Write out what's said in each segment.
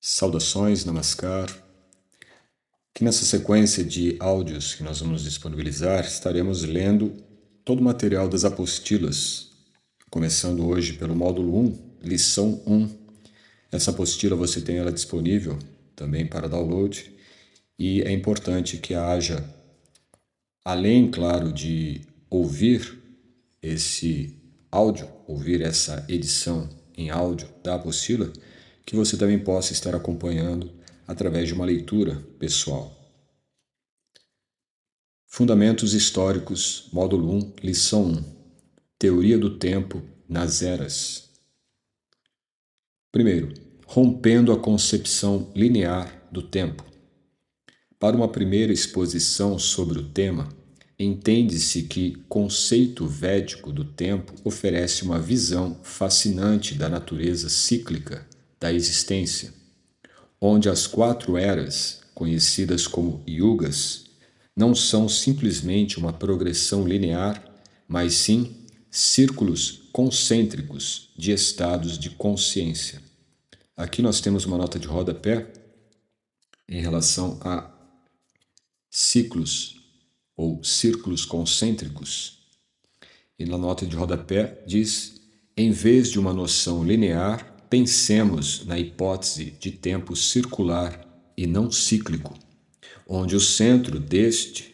Saudações, Namaskar. Que nessa sequência de áudios que nós vamos disponibilizar, estaremos lendo todo o material das apostilas, começando hoje pelo módulo 1, lição 1. Essa apostila você tem ela disponível também para download e é importante que haja, além, claro, de ouvir esse áudio, ouvir essa edição em áudio da apostila, que você também possa estar acompanhando através de uma leitura pessoal. Fundamentos históricos, módulo 1, lição 1. Teoria do tempo nas eras. Primeiro, rompendo a concepção linear do tempo. Para uma primeira exposição sobre o tema, entende-se que conceito védico do tempo oferece uma visão fascinante da natureza cíclica da existência, onde as 4 eras, conhecidas como yugas, não são simplesmente uma progressão linear, mas sim círculos concêntricos de estados de consciência. Aqui nós temos uma nota de rodapé em relação a ciclos ou círculos concêntricos. E na nota de rodapé diz: em vez de uma noção linear, pensemos na hipótese de tempo circular e não cíclico, onde o centro desta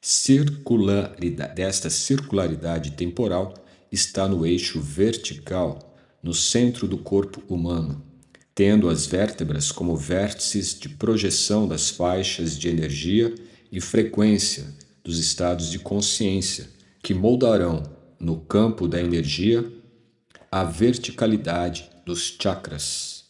circularidade temporal está no eixo vertical, no centro do corpo humano, tendo as vértebras como vértices de projeção das faixas de energia e frequência dos estados de consciência que moldarão, no campo da energia, a verticalidade dos chakras.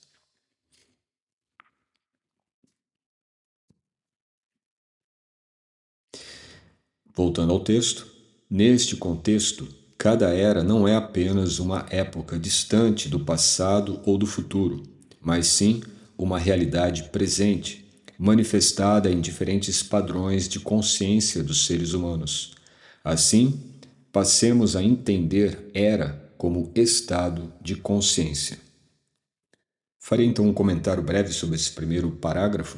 Voltando ao texto, neste contexto, cada era não é apenas uma época distante do passado ou do futuro, mas sim uma realidade presente, manifestada em diferentes padrões de consciência dos seres humanos. Assim, passemos a entender era como estado de consciência. Farei então um comentário breve sobre esse primeiro parágrafo,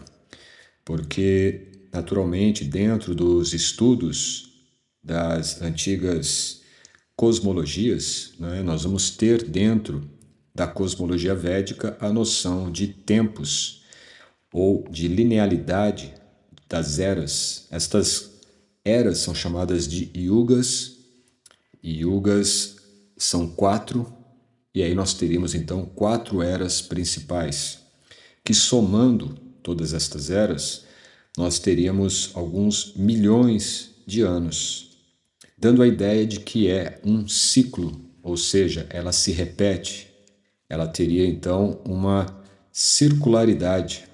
porque, naturalmente, dentro dos estudos das antigas cosmologias, nós vamos ter dentro da cosmologia védica a noção de tempos ou de linealidade das eras. Estas eras são chamadas de yugas, e yugas são 4, e aí nós teríamos então 4 eras principais, que somando todas estas eras, nós teríamos alguns milhões de anos, dando a ideia de que é um ciclo, ou seja, ela se repete. Ela teria então uma circularidade,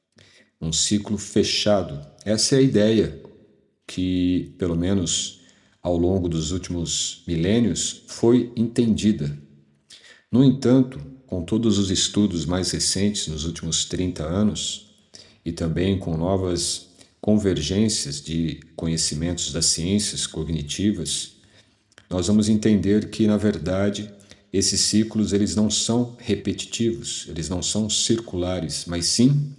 um ciclo fechado. Essa é a ideia que, pelo menos ao longo dos últimos milênios, foi entendida. No entanto, com todos os estudos mais recentes nos últimos 30 anos, e também com novas convergências de conhecimentos das ciências cognitivas, nós vamos entender que, na verdade, esses ciclos eles não são repetitivos, eles não são circulares, mas sim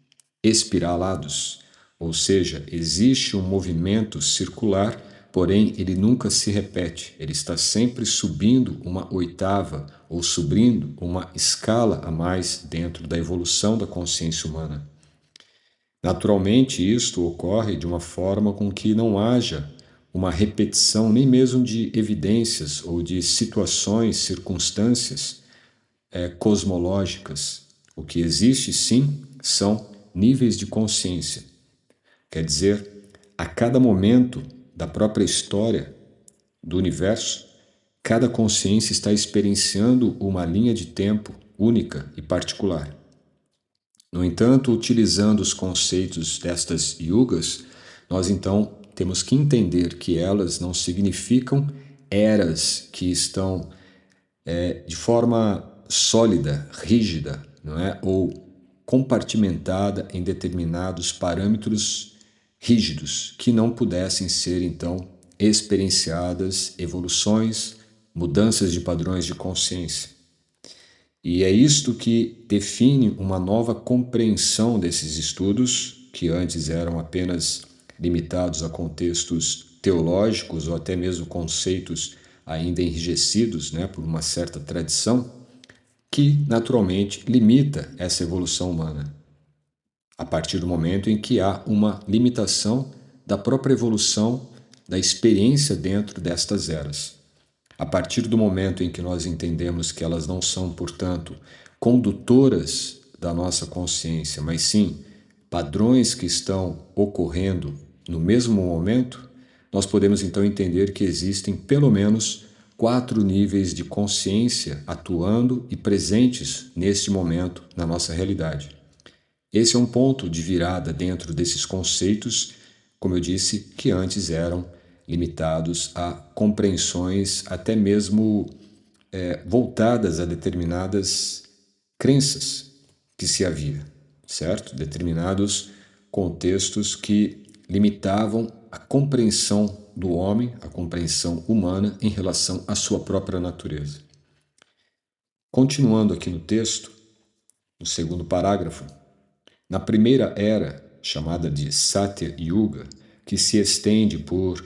espiralados, ou seja, existe um movimento circular, porém ele nunca se repete, ele está sempre subindo uma oitava ou subindo uma escala a mais dentro da evolução da consciência humana. Naturalmente, isto ocorre de uma forma com que não haja uma repetição nem mesmo de evidências ou de situações, circunstâncias cosmológicas. O que existe, sim, são níveis de consciência. Quer dizer, a cada momento da própria história do universo, cada consciência está experienciando uma linha de tempo única e particular. No entanto, utilizando os conceitos destas yugas, nós então temos que entender que elas não significam eras que estão de forma sólida, rígida, não é? Ou compartimentada em determinados parâmetros rígidos, que não pudessem ser então experienciadas evoluções, mudanças de padrões de consciência. E é isto que define uma nova compreensão desses estudos, que antes eram apenas limitados a contextos teológicos ou até mesmo conceitos ainda enrijecidos, né, por uma certa tradição, que naturalmente limita essa evolução humana, a partir do momento em que há uma limitação da própria evolução da experiência dentro destas eras. A partir do momento em que nós entendemos que elas não são, portanto, condutoras da nossa consciência, mas sim padrões que estão ocorrendo no mesmo momento, nós podemos então entender que existem pelo menos 4 níveis de consciência atuando e presentes neste momento na nossa realidade. Esse é um ponto de virada dentro desses conceitos, como eu disse, que antes eram limitados a compreensões até mesmo voltadas a determinadas crenças que se havia, certo? Determinados contextos que limitavam a compreensão do homem, a compreensão humana em relação à sua própria natureza. Continuando aqui no texto, no segundo parágrafo, na primeira era, chamada de Satya Yuga, que se estende por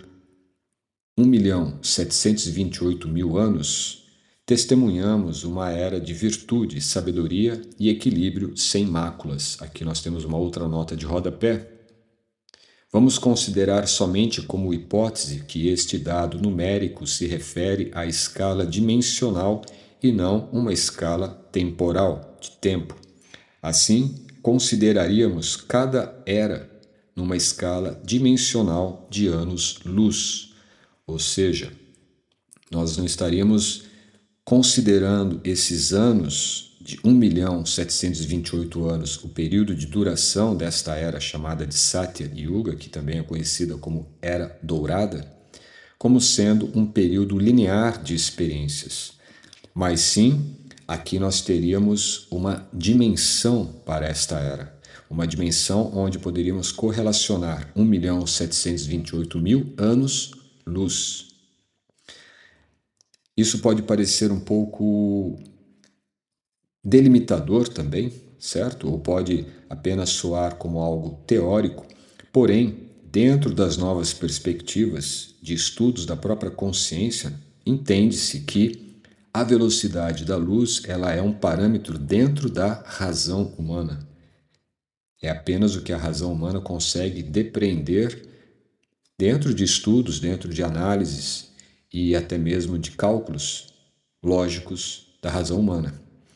1.728.000 anos, testemunhamos uma era de virtude, sabedoria e equilíbrio sem máculas. Aqui nós temos uma outra nota de rodapé. Vamos considerar somente como hipótese que este dado numérico se refere à escala dimensional e não uma escala temporal, de tempo. Assim, consideraríamos cada era numa escala dimensional de anos-luz, ou seja, nós não estaríamos considerando esses anos de 1.728 anos, o período de duração desta era chamada de Satya Yuga, que também é conhecida como Era Dourada, como sendo um período linear de experiências, mas sim, aqui nós teríamos uma dimensão para esta era, uma dimensão onde poderíamos correlacionar 1.728.000 anos-luz. Isso pode parecer um pouco delimitador também, certo? Ou pode apenas soar como algo teórico, porém, dentro das novas perspectivas de estudos da própria consciência, entende-se que a velocidade da luz, ela é um parâmetro dentro da razão humana. É apenas o que a razão humana consegue depreender dentro de estudos, dentro de análises e até mesmo de cálculos lógicos da razão humana.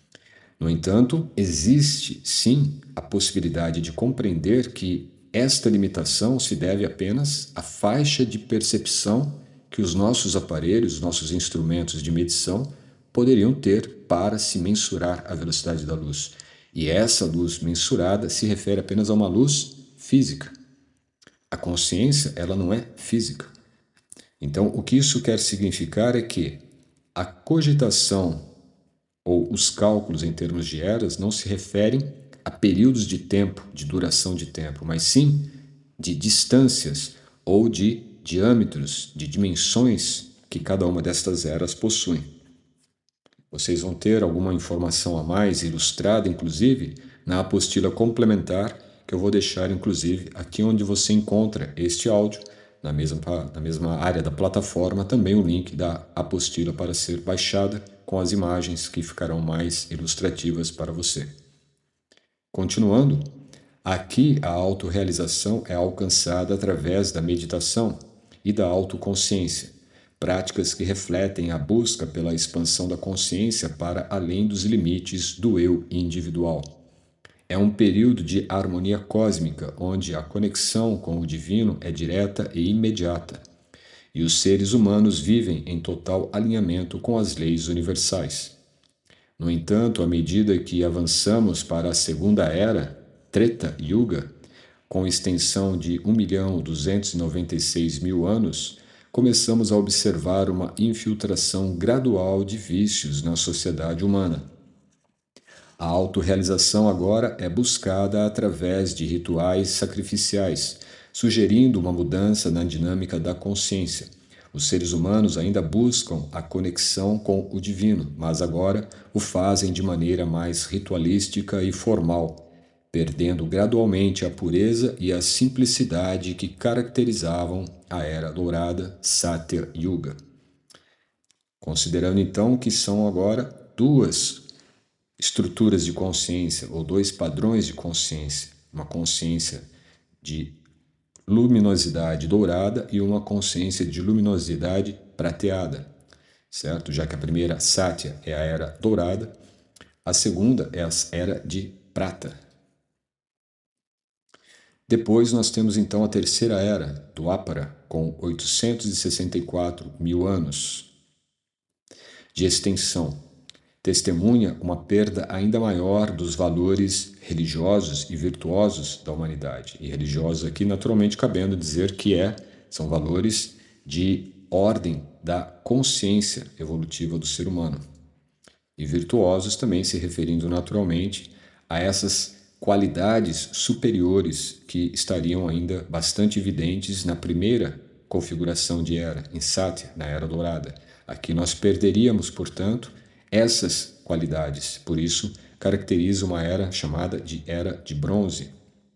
No entanto, existe sim a possibilidade de compreender que esta limitação se deve apenas à faixa de percepção que os nossos aparelhos, nossos instrumentos de medição poderiam ter para se mensurar a velocidade da luz. E essa luz mensurada se refere apenas a uma luz física. A consciência, ela não é física. Então, o que isso quer significar é que a cogitação ou os cálculos em termos de eras não se referem a períodos de tempo, de duração de tempo, mas sim de distâncias ou de diâmetros, de dimensões que cada uma destas eras possui. Vocês vão ter alguma informação a mais, ilustrada inclusive, na apostila complementar, que eu vou deixar inclusive aqui onde você encontra este áudio, na mesma área da plataforma, também o link da apostila para ser baixada com as imagens que ficarão mais ilustrativas para você. Continuando, aqui a autorrealização é alcançada através da meditação e da autoconsciência, práticas que refletem a busca pela expansão da consciência para além dos limites do eu individual. É um período de harmonia cósmica, onde a conexão com o divino é direta e imediata, e os seres humanos vivem em total alinhamento com as leis universais. No entanto, à medida que avançamos para a segunda era, Treta Yuga, com extensão de 1.296.000 anos, começamos a observar uma infiltração gradual de vícios na sociedade humana. A autorrealização agora é buscada através de rituais sacrificiais, sugerindo uma mudança na dinâmica da consciência, Os seres humanos ainda buscam a conexão com o divino, mas agora o fazem de maneira mais ritualística e formal, perdendo gradualmente a pureza e a simplicidade que caracterizavam a Era Dourada Satya Yuga. Considerando então que são agora duas estruturas de consciência ou dois padrões de consciência, uma consciência de luminosidade dourada e uma consciência de luminosidade prateada, certo? Já que a primeira, Satya, é a era dourada, a segunda é a era de prata. Depois nós temos então a terceira era, Dwapara, com 864 mil anos de extensão. Testemunha uma perda ainda maior dos valores religiosos e virtuosos da humanidade. E religiosos aqui, naturalmente, cabendo dizer que são valores de ordem da consciência evolutiva do ser humano. E virtuosos também se referindo naturalmente a essas qualidades superiores que estariam ainda bastante evidentes na primeira configuração de era, em Satya, na Era Dourada. Aqui nós perderíamos, portanto, essas qualidades. Por isso, caracteriza uma era chamada de Era de Bronze.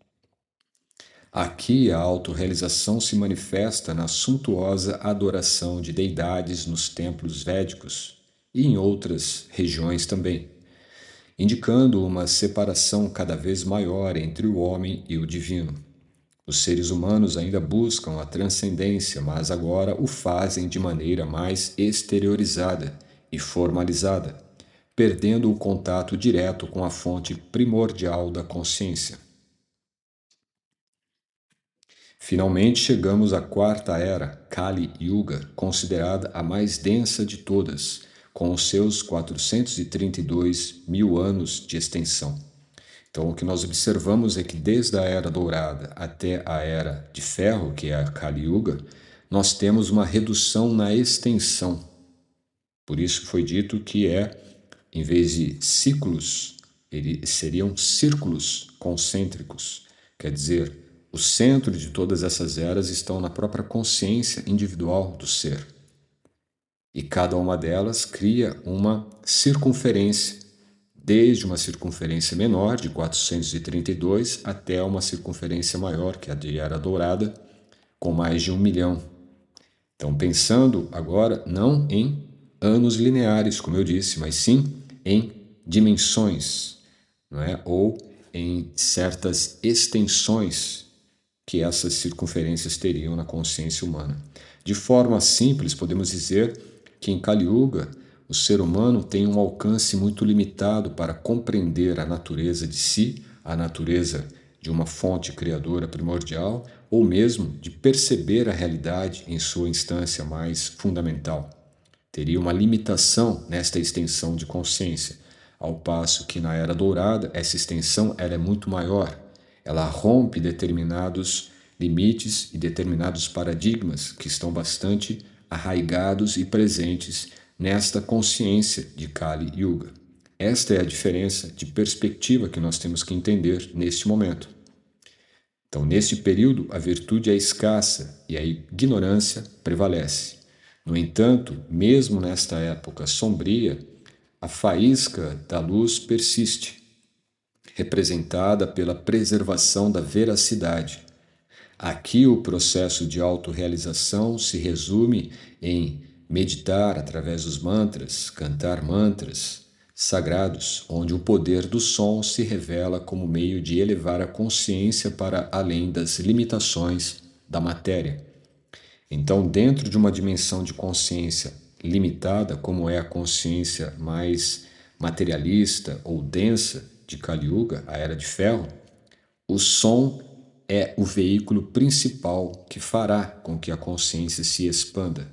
Aqui a autorrealização se manifesta na suntuosa adoração de deidades nos templos védicos e em outras regiões também, indicando uma separação cada vez maior entre o homem e o divino. Os seres humanos ainda buscam a transcendência, mas agora o fazem de maneira mais exteriorizada e formalizada, perdendo o contato direto com a fonte primordial da consciência. Finalmente chegamos à quarta era, Kali Yuga, considerada a mais densa de todas, com os seus 432 mil anos de extensão. Então, o que nós observamos é que desde a Era Dourada até a Era de Ferro, que é a Kali Yuga, nós temos uma redução na extensão. Por isso foi dito que em vez de ciclos, seriam círculos concêntricos. Quer dizer, o centro de todas essas eras estão na própria consciência individual do ser. E cada uma delas cria uma circunferência, desde uma circunferência menor, de 432, até uma circunferência maior, que é a de Era Dourada, com mais de 1 milhão. Então, pensando agora não em anos lineares, como eu disse, mas sim em dimensões, não é? Ou em certas extensões que essas circunferências teriam na consciência humana. De forma simples, podemos dizer que em Kali Yuga, o ser humano tem um alcance muito limitado para compreender a natureza de si, a natureza de uma fonte criadora primordial, ou mesmo de perceber a realidade em sua instância mais fundamental. Teria uma limitação nesta extensão de consciência, ao passo que na Era Dourada essa extensão é muito maior. Ela rompe determinados limites e determinados paradigmas que estão bastante arraigados e presentes nesta consciência de Kali Yuga. Esta é a diferença de perspectiva que nós temos que entender neste momento. Então, neste período, a virtude é escassa e a ignorância prevalece. No entanto, mesmo nesta época sombria, a faísca da luz persiste, representada pela preservação da veracidade. Aqui o processo de autorrealização se resume em meditar através dos mantras, cantar mantras sagrados, onde o poder do som se revela como meio de elevar a consciência para além das limitações da matéria. Então, dentro de uma dimensão de consciência limitada, como é a consciência mais materialista ou densa de Kali Yuga, a Era de Ferro, o som é o veículo principal que fará com que a consciência se expanda.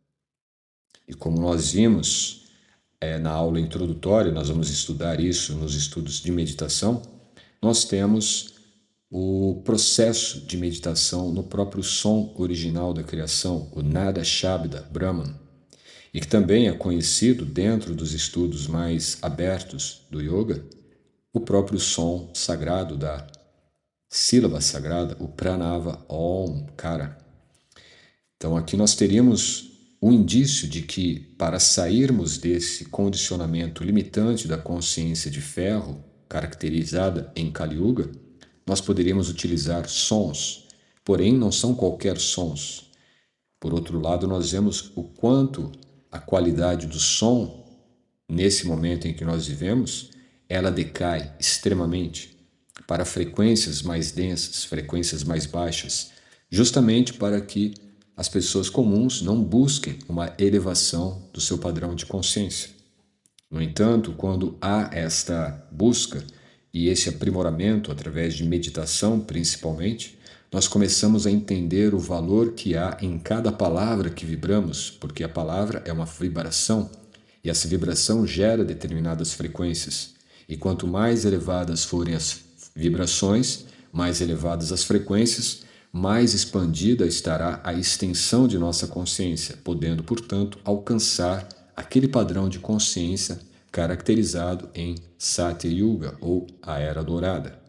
E como nós vimos na aula introdutória, nós vamos estudar isso nos estudos de meditação, nós temos o processo de meditação no próprio som original da criação, o Nada Shabda Brahman, e que também é conhecido dentro dos estudos mais abertos do yoga, o próprio som sagrado da sílaba sagrada, o Pranava Om Kara. Então, aqui nós teríamos um indício de que, para sairmos desse condicionamento limitante da consciência de ferro, caracterizada em Kali Yuga, nós poderíamos utilizar sons, porém não são qualquer sons. Por outro lado, nós vemos o quanto a qualidade do som, nesse momento em que nós vivemos, ela decai extremamente para frequências mais densas, frequências mais baixas, justamente para que as pessoas comuns não busquem uma elevação do seu padrão de consciência. No entanto, quando há esta busca e esse aprimoramento através de meditação, principalmente, nós começamos a entender o valor que há em cada palavra que vibramos, porque a palavra é uma vibração e essa vibração gera determinadas frequências. E quanto mais elevadas forem as vibrações, mais elevadas as frequências, mais expandida estará a extensão de nossa consciência, podendo, portanto, alcançar aquele padrão de consciência caracterizado em Satya Yuga, ou a Era Dourada.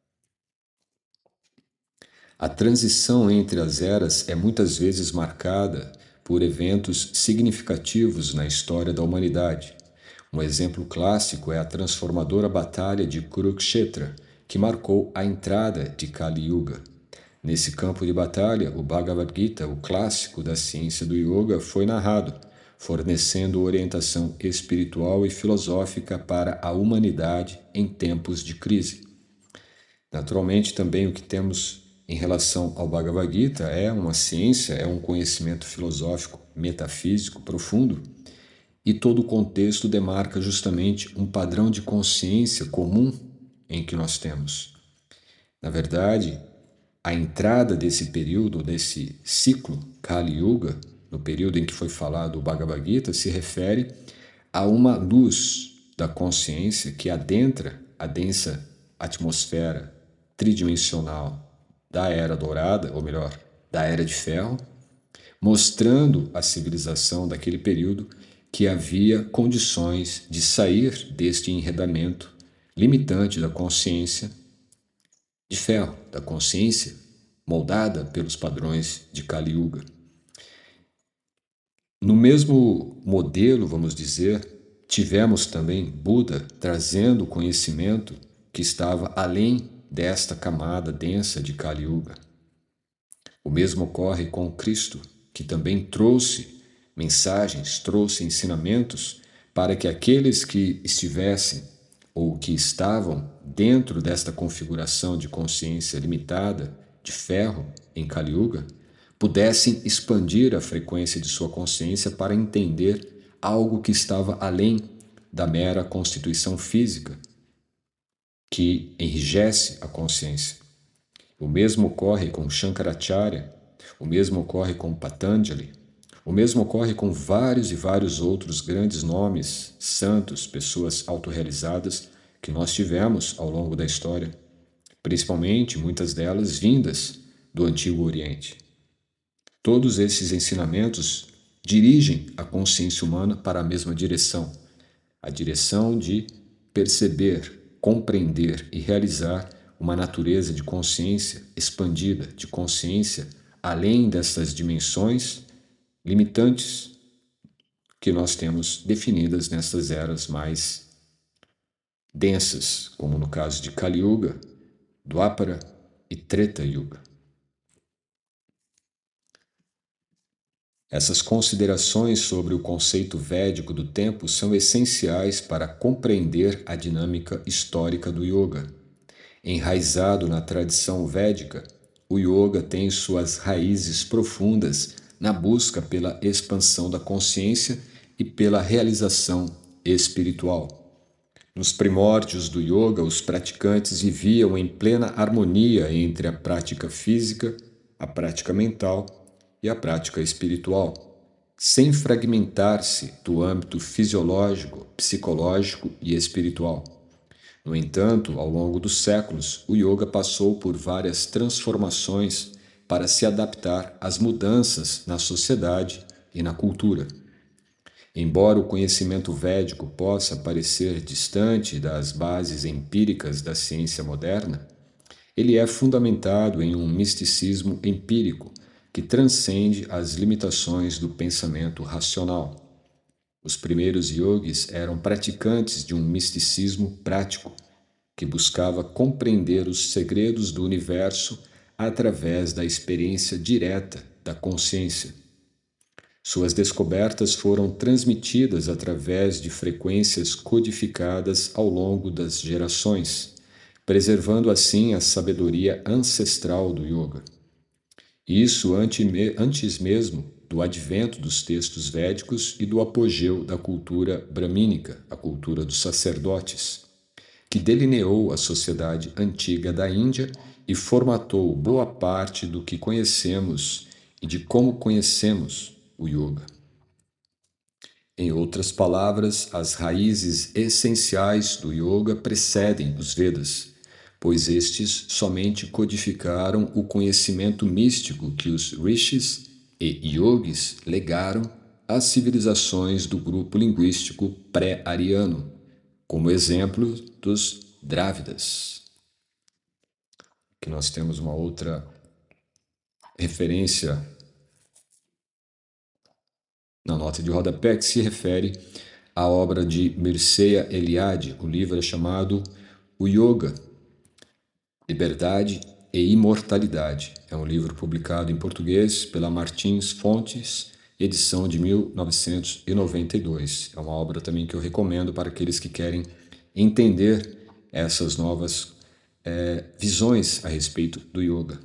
A transição entre as eras é muitas vezes marcada por eventos significativos na história da humanidade. Um exemplo clássico é a transformadora batalha de Kurukshetra, que marcou a entrada de Kali Yuga. Nesse campo de batalha, o Bhagavad Gita, o clássico da ciência do yoga, foi narrado, fornecendo orientação espiritual e filosófica para a humanidade em tempos de crise. Naturalmente, também o que temos em relação ao Bhagavad Gita é uma ciência, é um conhecimento filosófico, metafísico profundo, e todo o contexto demarca justamente um padrão de consciência comum em que nós temos. Na verdade, a entrada desse período, desse ciclo Kali Yuga, no período em que foi falado o Bhagavad Gita, se refere a uma luz da consciência que adentra a densa atmosfera tridimensional da Era Dourada, ou melhor, da Era de Ferro, mostrando à civilização daquele período que havia condições de sair deste enredamento limitante da consciência de ferro, da consciência moldada pelos padrões de Kali Yuga. No mesmo modelo, vamos dizer, tivemos também Buda trazendo o conhecimento que estava além desta camada densa de Kali Yuga. O mesmo ocorre com Cristo, que também trouxe mensagens, trouxe ensinamentos para que aqueles que estivessem ou que estavam dentro desta configuração de consciência limitada de ferro em Kali Yuga pudessem expandir a frequência de sua consciência para entender algo que estava além da mera constituição física que enrijece a consciência. O mesmo ocorre com Shankaracharya, o mesmo ocorre com Patanjali, o mesmo ocorre com vários e vários outros grandes nomes, santos, pessoas autorrealizadas que nós tivemos ao longo da história, principalmente muitas delas vindas do Antigo Oriente. Todos esses ensinamentos dirigem a consciência humana para a mesma direção, a direção de perceber, compreender e realizar uma natureza de consciência expandida, de consciência além dessas dimensões limitantes que nós temos definidas nessas eras mais densas, como no caso de Kali Yuga, Dwapara e Treta Yuga. Essas considerações sobre o conceito védico do tempo são essenciais para compreender a dinâmica histórica do yoga. Enraizado na tradição védica, o yoga tem suas raízes profundas na busca pela expansão da consciência e pela realização espiritual. Nos primórdios do yoga, os praticantes viviam em plena harmonia entre a prática física, a prática mental e a prática espiritual, sem fragmentar-se do âmbito fisiológico, psicológico e espiritual. No entanto, ao longo dos séculos, o yoga passou por várias transformações para se adaptar às mudanças na sociedade e na cultura. Embora o conhecimento védico possa parecer distante das bases empíricas da ciência moderna, ele é fundamentado em um misticismo empírico, que transcende as limitações do pensamento racional. Os primeiros yogis eram praticantes de um misticismo prático, que buscava compreender os segredos do universo através da experiência direta da consciência. Suas descobertas foram transmitidas através de frequências codificadas ao longo das gerações, preservando assim a sabedoria ancestral do yoga. Isso antes mesmo do advento dos textos védicos e do apogeu da cultura bramínica, a cultura dos sacerdotes, que delineou a sociedade antiga da Índia e formatou boa parte do que conhecemos e de como conhecemos o yoga. Em outras palavras, as raízes essenciais do yoga precedem os Vedas, pois estes somente codificaram o conhecimento místico que os rishis e yogis legaram às civilizações do grupo linguístico pré-ariano, como exemplo dos Drávidas. Aqui nós temos uma outra referência na nota de rodapé que se refere à obra de Mircea Eliade. O livro é chamado O Yoga, Liberdade e Imortalidade. É um livro publicado em português pela Martins Fontes, edição de 1992. É uma obra também que eu recomendo para aqueles que querem entender essas novas visões a respeito do yoga.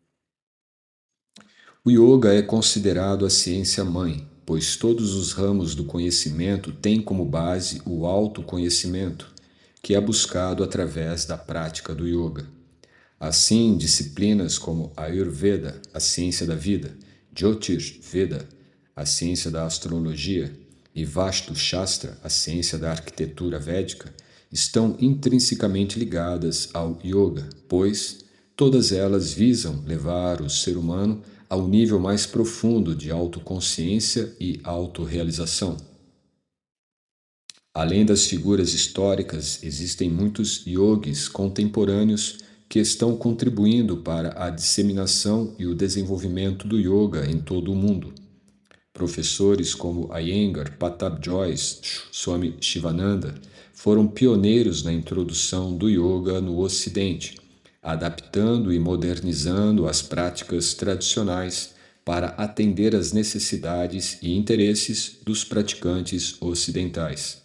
O yoga é considerado a ciência-mãe, pois todos os ramos do conhecimento têm como base o autoconhecimento, que é buscado através da prática do yoga. Assim, disciplinas como Ayurveda, a ciência da vida, Jyotish Veda, a ciência da astrologia, e Vastu Shastra, a ciência da arquitetura védica, estão intrinsecamente ligadas ao yoga, pois todas elas visam levar o ser humano ao nível mais profundo de autoconsciência e autorrealização. Além das figuras históricas, existem muitos yogis contemporâneos que estão contribuindo para a disseminação e o desenvolvimento do yoga em todo o mundo. Professores como Iyengar, Patabi Jois, Swami Shivananda foram pioneiros na introdução do yoga no Ocidente, adaptando e modernizando as práticas tradicionais para atender às necessidades e interesses dos praticantes ocidentais.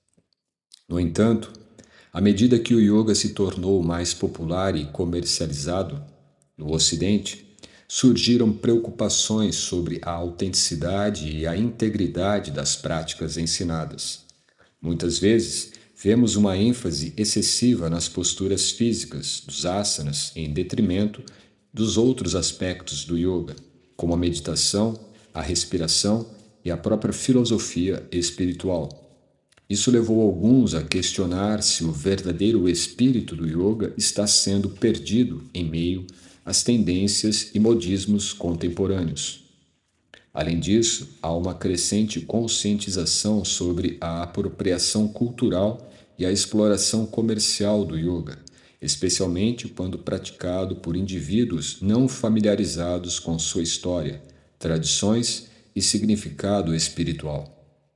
No entanto, à medida que o yoga se tornou mais popular e comercializado no Ocidente, surgiram preocupações sobre a autenticidade e a integridade das práticas ensinadas. Muitas vezes, vemos uma ênfase excessiva nas posturas físicas dos asanas em detrimento dos outros aspectos do yoga, como a meditação, a respiração e a própria filosofia espiritual. Isso levou alguns a questionar se o verdadeiro espírito do yoga está sendo perdido em meio às tendências e modismos contemporâneos. Além disso, há uma crescente conscientização sobre a apropriação cultural e a exploração comercial do yoga, especialmente quando praticado por indivíduos não familiarizados com sua história, tradições e significado espiritual.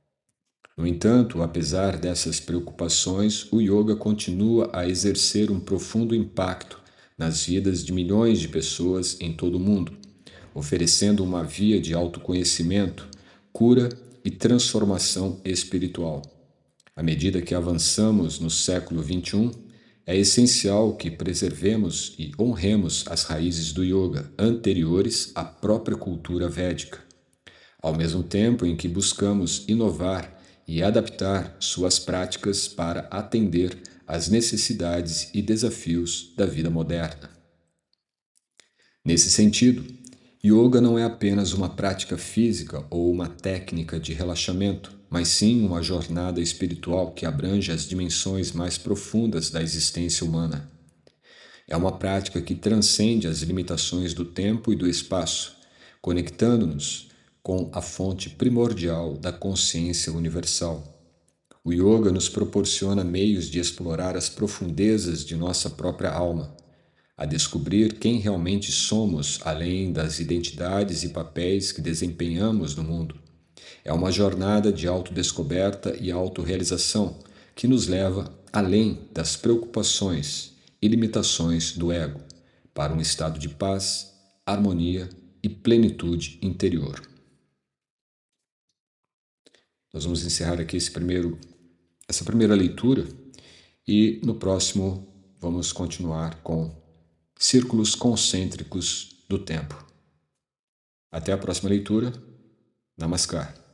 No entanto, apesar dessas preocupações, o yoga continua a exercer um profundo impacto nas vidas de milhões de pessoas em todo o mundo, oferecendo uma via de autoconhecimento, cura e transformação espiritual. À medida que avançamos no século XXI, é essencial que preservemos e honremos as raízes do yoga anteriores à própria cultura védica, ao mesmo tempo em que buscamos inovar e adaptar suas práticas para atender às necessidades e desafios da vida moderna. Nesse sentido, yoga não é apenas uma prática física ou uma técnica de relaxamento, mas sim uma jornada espiritual que abrange as dimensões mais profundas da existência humana. É uma prática que transcende as limitações do tempo e do espaço, conectando-nos com a fonte primordial da consciência universal. O yoga nos proporciona meios de explorar as profundezas de nossa própria alma, a descobrir quem realmente somos, além das identidades e papéis que desempenhamos no mundo. É uma jornada de autodescoberta e autorrealização que nos leva além das preocupações e limitações do ego, para um estado de paz, harmonia e plenitude interior. Nós vamos encerrar aqui essa primeira leitura e no próximo vamos continuar com círculos concêntricos do tempo. Até a próxima leitura. Namaskar.